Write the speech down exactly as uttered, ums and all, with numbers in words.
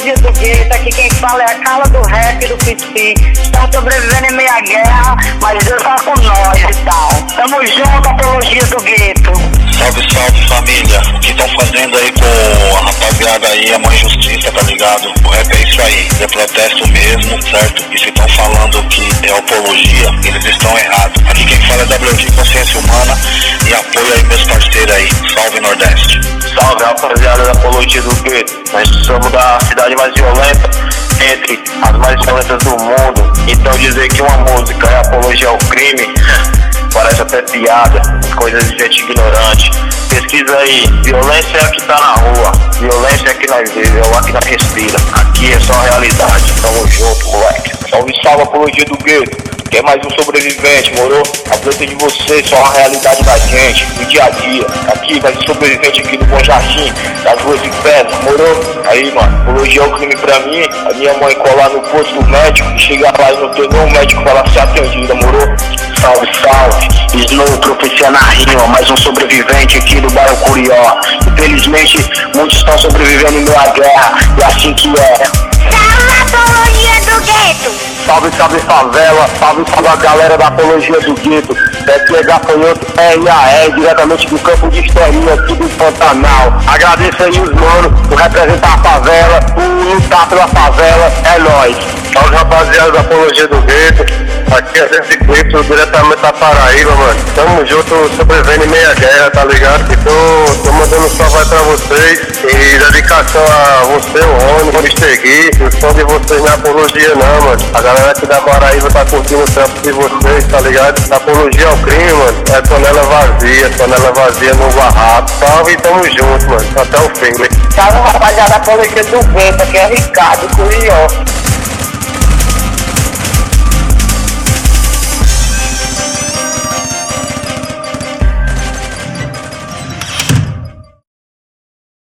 apologia do gueto, aqui quem fala é a Carla do rap do P C. Estão sobrevivendo em meia guerra, mas Deus tá com nós e tal. Tamo junto, apologia do gueto. Salve, salve família. O que estão fazendo aí com a rapaziada aí é uma injustiça, tá ligado? O rap é isso aí, é protesto mesmo, certo? E se estão falando que é apologia, eles estão errados. Aqui quem fala é W G Consciência Humana e apoio aí meus parceiros aí. Salve Nordeste. Salve rapaziada da apologia do gueto. Nós somos da cidade mais violenta, entre as mais violentas do mundo. Então dizer que uma música é apologia ao crime parece até piada, coisa de gente ignorante. Pesquisa aí, violência é a que tá na rua, violência é a que nós vivemos, é a que nós respira. Aqui é só realidade, tamo junto, moleque. Salve, salve, apologia do gueto. Quer mais um sobrevivente, moro? A planta de vocês só a realidade da gente, no dia a dia. Aqui, mais um sobrevivente aqui no Bom Jardim, das ruas de pedra, moro? Aí, mano, apologia ao crime pra mim. A minha mãe colar no posto médico e chegar lá e não ter nenhum médico pra ela ser atendida, moro? Salve, salve, Snow, profecia na rima, mais um sobrevivente aqui do bairro Curió. Infelizmente, muitos estão sobrevivendo em meia guerra, e assim que é. Salve, apologia do gueto! Salve, salve favela, salve, salve a galera da apologia do gueto. Aqui é Gafanhoto E I A E, diretamente do campo de historinha aqui do Pantanal. Agradeço aí os manos por representar a favela, por lutar pela favela, é nóis. Salve rapaziada da apologia do gueto. Aqui é Jesse Clipson, diretamente da Paraíba, mano. Tamo junto, sobrevivendo em meia guerra, tá ligado? E tô, tô mandando um salve aí pra vocês. E dedicação a você, o Rony, o mister Gui. Não sou de vocês na apologia não, mano. A galera aqui da Paraíba tá curtindo o trampo de vocês, tá ligado? Apologia ao crime, mano, é tonela vazia, tonela vazia no barraco. Salve e tamo junto, mano. Até o fim, né? Salve, rapaziada, apologia do gueto, aqui é Ricardo, Curió.